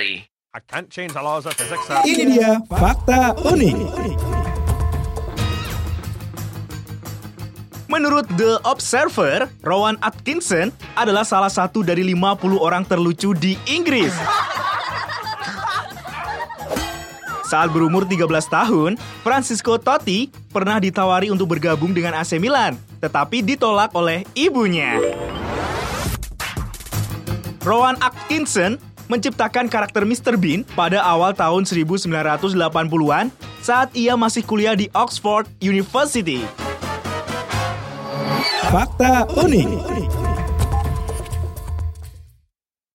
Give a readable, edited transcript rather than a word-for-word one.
Gravity. I can't change the laws of physics. Ini dia fakta unik. Menurut The Observer, Rowan Atkinson adalah salah satu dari 50 orang terlucu di Inggris. Saat berumur 13 tahun, Francisco Totti pernah ditawari untuk bergabung dengan AC Milan, tetapi ditolak oleh ibunya. Rowan Atkinson menciptakan karakter Mr. Bean pada awal tahun 1980-an saat ia masih kuliah di Oxford University. Fakta unik.